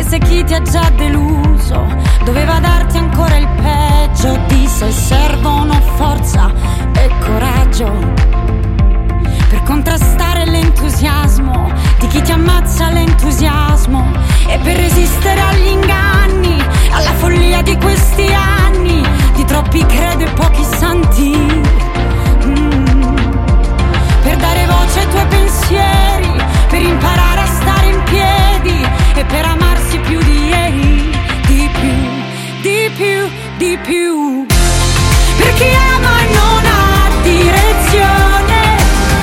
se chi ti ha già deluso doveva darti ancora il peggio di sé. Servono forza e coraggio per contrastare l'entusiasmo di chi ti ammazza l'entusiasmo, e per resistere agli inganni, alla follia di questi anni, di troppi credo e pochi santi. Per dare voce ai tuoi pensieri, per imparare a stare in piedi e per amarsi più di ieri, di più, di più, di più. Per chi ama e non ha direzione,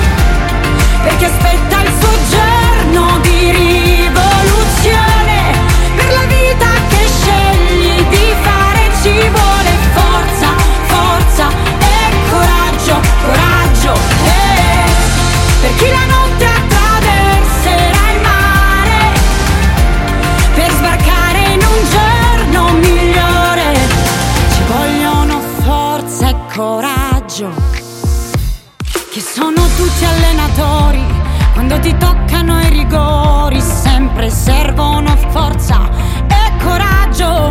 per chi aspetta il suo giorno di rivoluzione, per la vita che scegli di fare ci vuole forza, forza e coraggio, coraggio. Per chi la notte attraverserà il mare, per sbarcare in un giorno migliore, ci vogliono forza e coraggio, che sono tutti allenatori quando ti toccano i rigori, sempre servono forza e coraggio,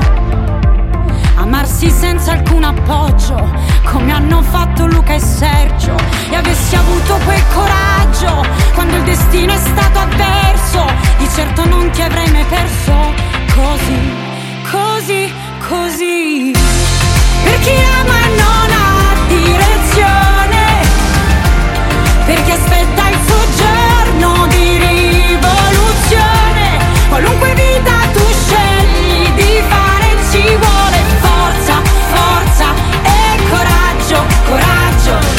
amarsi senza alcun appoggio, come hanno fatto Luca e Sergio. E avessi avuto quel coraggio quando il destino è stato avverso, di certo non ti avrei mai perso. Così, così, così. Per chi ama e non ha direzione, per chi aspetta il suo giorno di rivoluzione, qualunque vita tu scegli di fare ci vuole forza, forza e coraggio, coraggio.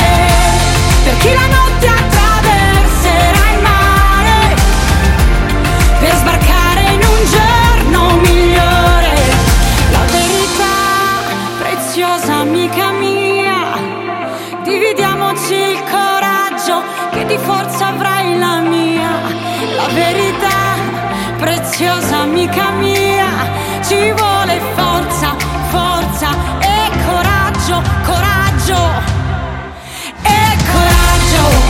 Per chi la notte attraverserà il mare, per sbarcare in un giorno migliore, la verità preziosa amica mia, dividiamoci il coraggio che di forza avrai la mia. La verità preziosa amica mia, ci vuole forza, forza e coraggio, coraggio e coraggio.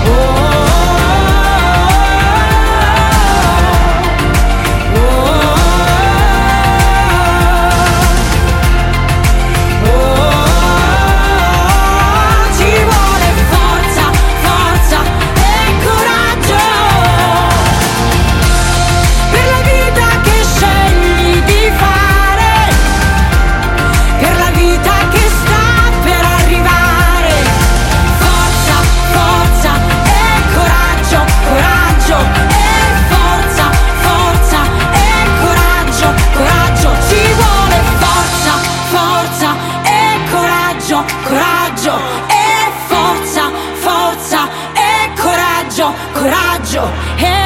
Coraggio e forza, forza e coraggio, coraggio e